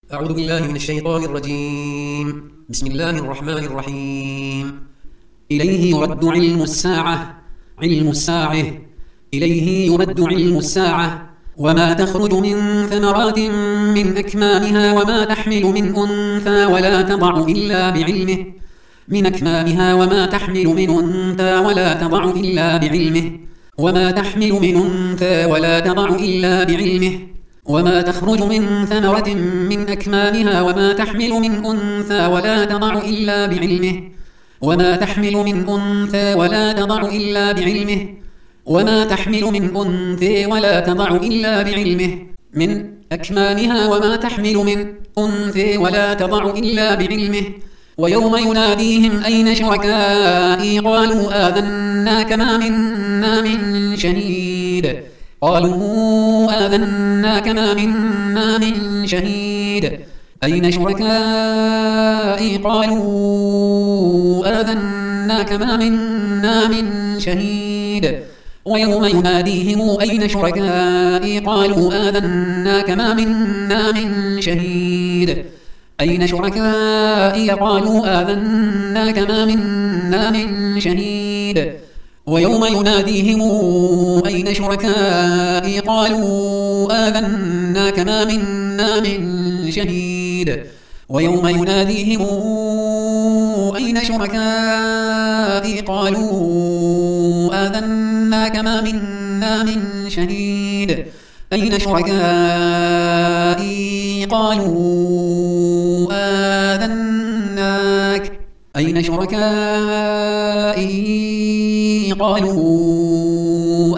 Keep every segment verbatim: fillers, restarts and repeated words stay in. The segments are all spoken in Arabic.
أعوذ بالله من الشيطان الرجيم. بسم الله الرحمن الرحيم. إليه يرد علم الساعة علم الساعة إليه يرد علم الساعة وما تخرج من ثمرات من أكمامها وما تحمل من أنثى ولا تضع إلا بعلمه من أكمامها وما تحمل من أنثى ولا تضع إلا بعلمه وما تحمل من أنثى ولا تضع إلا بعلمه وما تخرج من ثمرة من أكمامها وما تحمل من أنثى ولا تضع إلا بعلمه وما تحمل من أنثى ولا تضع إلا بعلمه وما تحمل من أنثى ولا تضع إلا بعلمه من أكمامها وما تحمل من أنثى ولا تضع إلا بعلمه ويوم يناديهم أين شركائي قالوا آذناك ما منا من شهيد قالوا آذناك ما منا من شهيد أين شركائي قالوا آذناك ما منا من شهيد ويوم يناديهم أين شركائي قالوا آذناك ما منا من شهيد أين شركائي قالوا آذناك ما منا من شهيد ويوم يناديهم أين شركائي قالوا آذناك ما منا من شهيد ويوم يناديهم أين شركائي قالوا آذناك ما منا من شهيد أين شركائي قالوا آذناك أين شركائي قالوا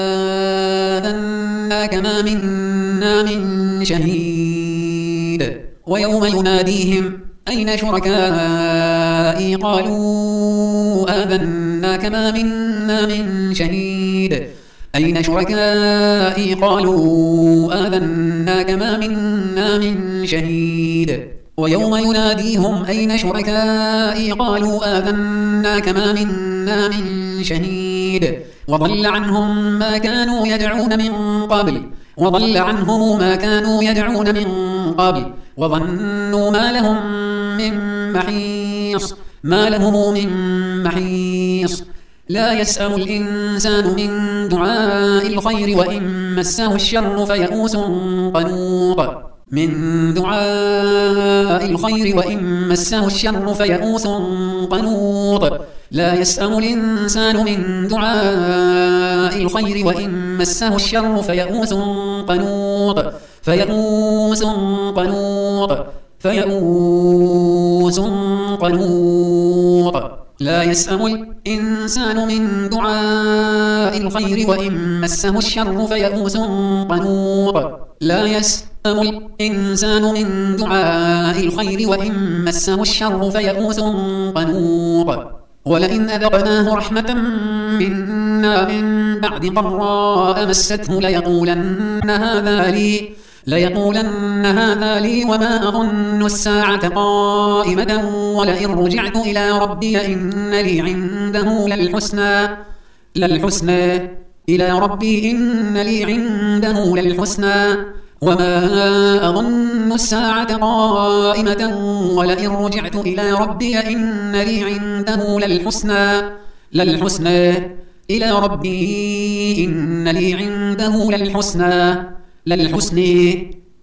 آذناك ما منا من شهيد ويوم يناديهم أين شركائي قالوا آذناك ما منا من شهيد أين شركائي قالوا آذناك ما منا من شهيد ويوم يناديهم أين شركائي قالوا آذناك ما منا من شهيد وضل عنهم ما كانوا يدعون من قبل وضل عنهم ما كانوا يدعون من قبل وظنوا ما لهم من محيص ما لهم من محيص لا يسأم الإنسان من دعاء الخير وإن مسه الشر فيئوس قنوط من دعاء الخير وإن مسه الشر فيئوس قنوط لا يسأم الإنسان من دعاء الخير وإن مسه الشر فيئوس قنوط فيئوس قنوط فيئوس قنوط لا يسأم الإنسان من دعاء الخير وإن مسه الشر فيئوس قنوط لا يسأم الإنسان من دعاء الخير وإن مسه الشر فيئوس قنوط ولئن أذقناه رحمة منا من بعد ضراء مسته ليقولن هذا لي ليقولن هذا لي وما أظن الساعة قائمة ولئن رجعت إلى ربي إن لي عنده للحسنى للحسنى إلى ربي إن لي عنده للحسنى وما أظن الساعة قائمة ولئن رجعت إلى ربي إن لي عنده للحسنى للحسنى إلى ربي إن لي عنده للحسنى للحسن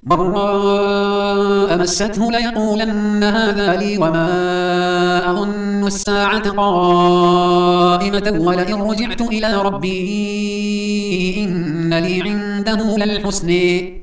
ضراء مسته ليقولن هذا لي وما أظن الساعة قائمة ولئن رجعت إلى ربي إن لي عنده للحسن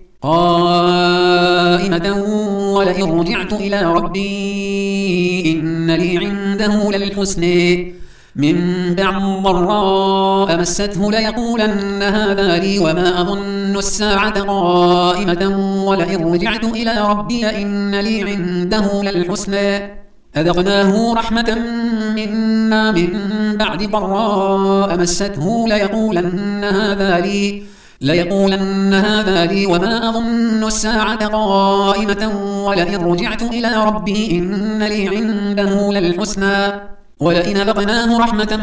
قائمة ولئن رجعت إلى ربي إن لي عنده للحسن من بعد ضراء مسته ليقولن هذا لي وما أظن الساعة قائمة ولئن رجعت إلى ربي إن لي عنده للحسنى أذقناه رحمة منا من بعد ضراء مسته ليقولن هذا لي ليقولن هذا لي وما أظن الساعة قائمة ولئن رجعت إلى ربي إن لي عنده للحسنى ولئن أذقناه رحمة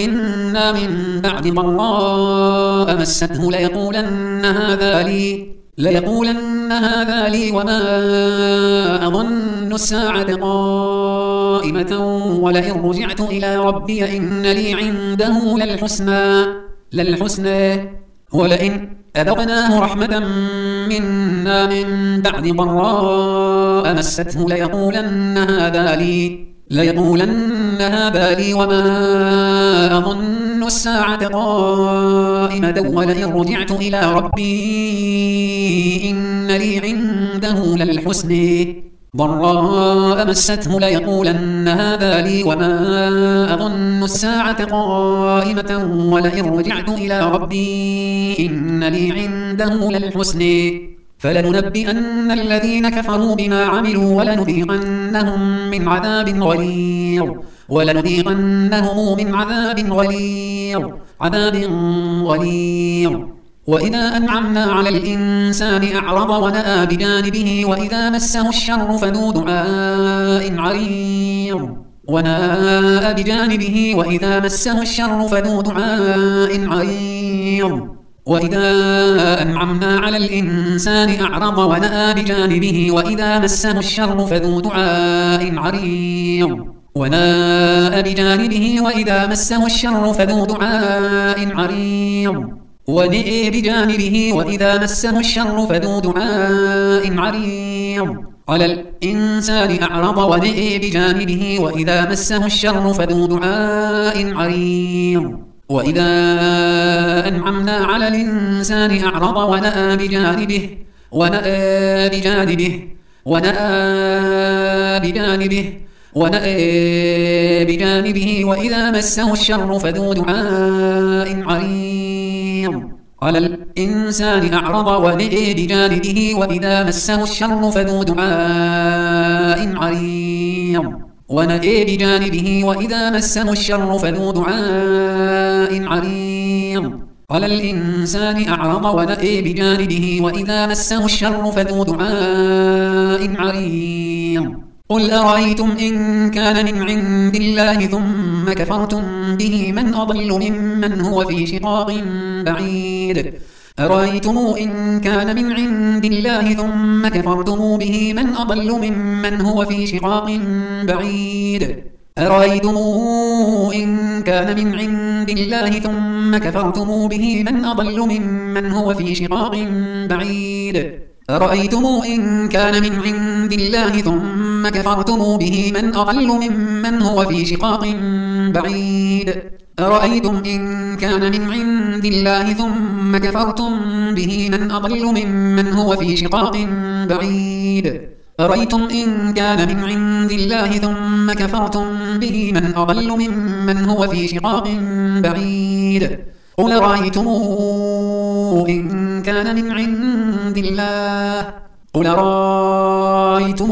منا من بعد ضراء مسته ليقولن هذا لي ليقولن هذا لي وما أظن الساعة قائمة ولئن رجعت إلى ربي إن لي عنده للحسنى للحسنى ولئن أذقناه رحمة منا من بعد ضراء مسته ليقولن هذا لي ليقولن هذا لي وما أظن الساعة قائمة ولئن رجعت إلى ربي إن لي عنده للحسنى ضراء مسته ليقولن هذا لي وما أظن الساعة قائمة ولئن رجعت إلى ربي إن لي عنده للحسنى فلننبئن الذين كفروا بما عملوا ولنذيقنهم من عذاب غليظ ولنذيقنهم من عذاب غليظ عذاب غليظ وإذا أنعمنا على الإنسان أعرض ونأى بجانبه وإذا مسه الشر فذو دعاء عريض ونأى بجانبه وإذا مسه الشر فذو دعاء عريض وإذا أنعمنا على الإنسان أعرض ونأى بجانبه وإذا مسه الشر فذو دعاء عريض ونأى بجانبه وإذا مسه الشر فذو دعاء عريض ونأى بجانبه وإذا مسه الشر فذو دعاء عريض على الإنسان أعرض ونأى بجانبه وإذا مسه الشر فذو دعاء عريض وإذا أنعمنا على الإنسان أعرض ونأى بجانبه ونأى بجانبه ونأى بجانبه ونأى بجانبه وإذا مسه الشر فذو دعاء عريض على الإنسان أعرض ونأى بجانبه وإذا مسه الشر فذو دعاء عريض ونأى بجانبه وإذا مسه الشر فذو دعاء عريض على الإنسان أعرض ونأى بجانبه وإذا مسه الشر فذو دعاء عريض قل أرأيتم إن كان من عند الله ثم كفرتم به من أضل ممن هو في شقاق بعيد أرأيتم إن كان من عند الله ثم كفرتم به من أضل ممن هو في شقاق بعيد أرأيتم إن كان من عند الله ثم كفرتم به من أضل ممن هو في شقاق بعيد أرأيتم إن كان من عند الله ثم كفرتم به من أضل ممن هو في شقاق بعيد أرأيتم إن كان من عند الله ثم كفرتم به من أضل ممن هو في شقاق بعيد أرأيتم إن كان من عند الله ثم كفرتم به من أضل ممن هو في شقاق بعيد قل رأيتم إن كان من عند الله قل رأيتم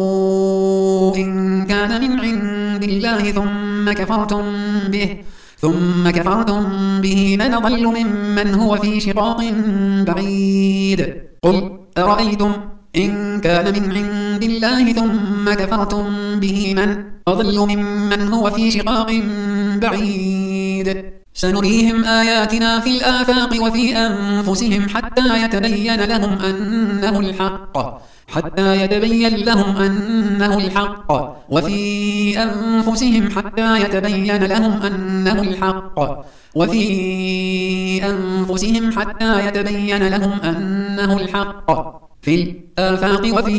إن كان من عند الله ثم كفرتم به ثم كفرتم به من أضل ممن هو في شقاق بعيد قل أرأيتم إن كان من عند الله ثم كفرتم به من أضل ممن هو في شقاق بعيد سنريهم آياتنا في الآفاق وفي أنفسهم حتى يتبين لهم أنه الحق حتى يتبين لهم أنه الحق وفي أنفسهم حتى يتبين لهم أنه الحق وفي أنفسهم حتى يتبين لهم أنه الحق في الآفاق وفي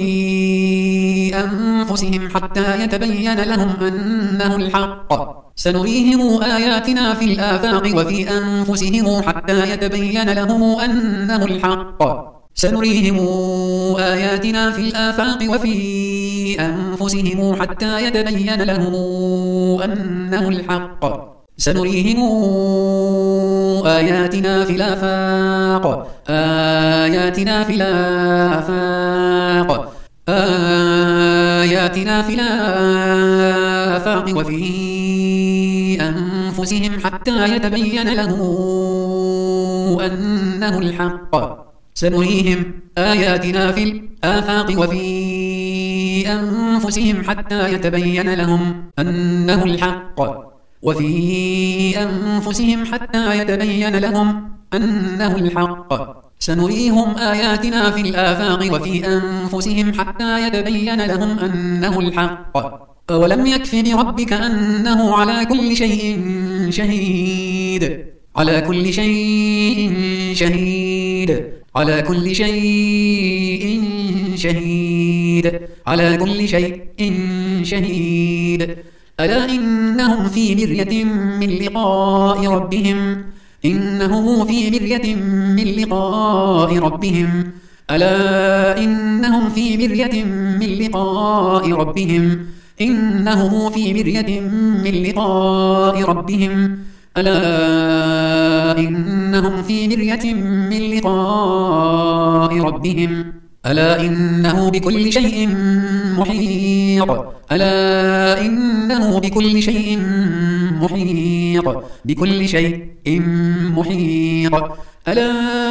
أنفسهم حتى يتبين لهم أنه الحق سنريهم آياتنا في الآفاق وفي أنفسهم حتى يتبين لهم أنه الحق سنريهم آياتنا في الآفاق وفي أنفسهم حتى يتبين لهم أنه الحق سنريهم آياتنا في الآفاق آياتنا في الآفاق آياتنا في الآفاق وفي أنفسهم حتى يتبين لهم أنه الحق سنريهم آياتنا في الآفاق وفي أنفسهم حتى يتبين لهم أنه الحق وفي أنفسهم حتى يتبين لهم أنه الحق سنريهم آياتنا في الآفاق وفي أنفسهم حتى يتبين لهم أنه الحق أولم يكف بربك أنه على كل شيء شهيد على كل شيء شهيد على كل شيء شهيد على كل شيء شهيد ألا إنهم في مرية من لقاء ربهم إنه في مرية من لقاء ربهم ألا إنهم في مرية من لقاء ربهم إنه في مرية من لقاء ربهم ألا إنهم في مرية من لقاء ربهم ألا إنه بكل شيء محيط ألا إنه بكل شيء محيط بكل شيء محيط ألا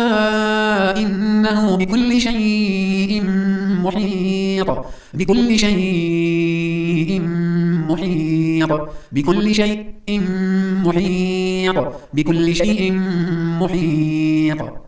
إنه بكل شيء محيط بكل شيء محيط بكل شيء محيط بكل شيء محيط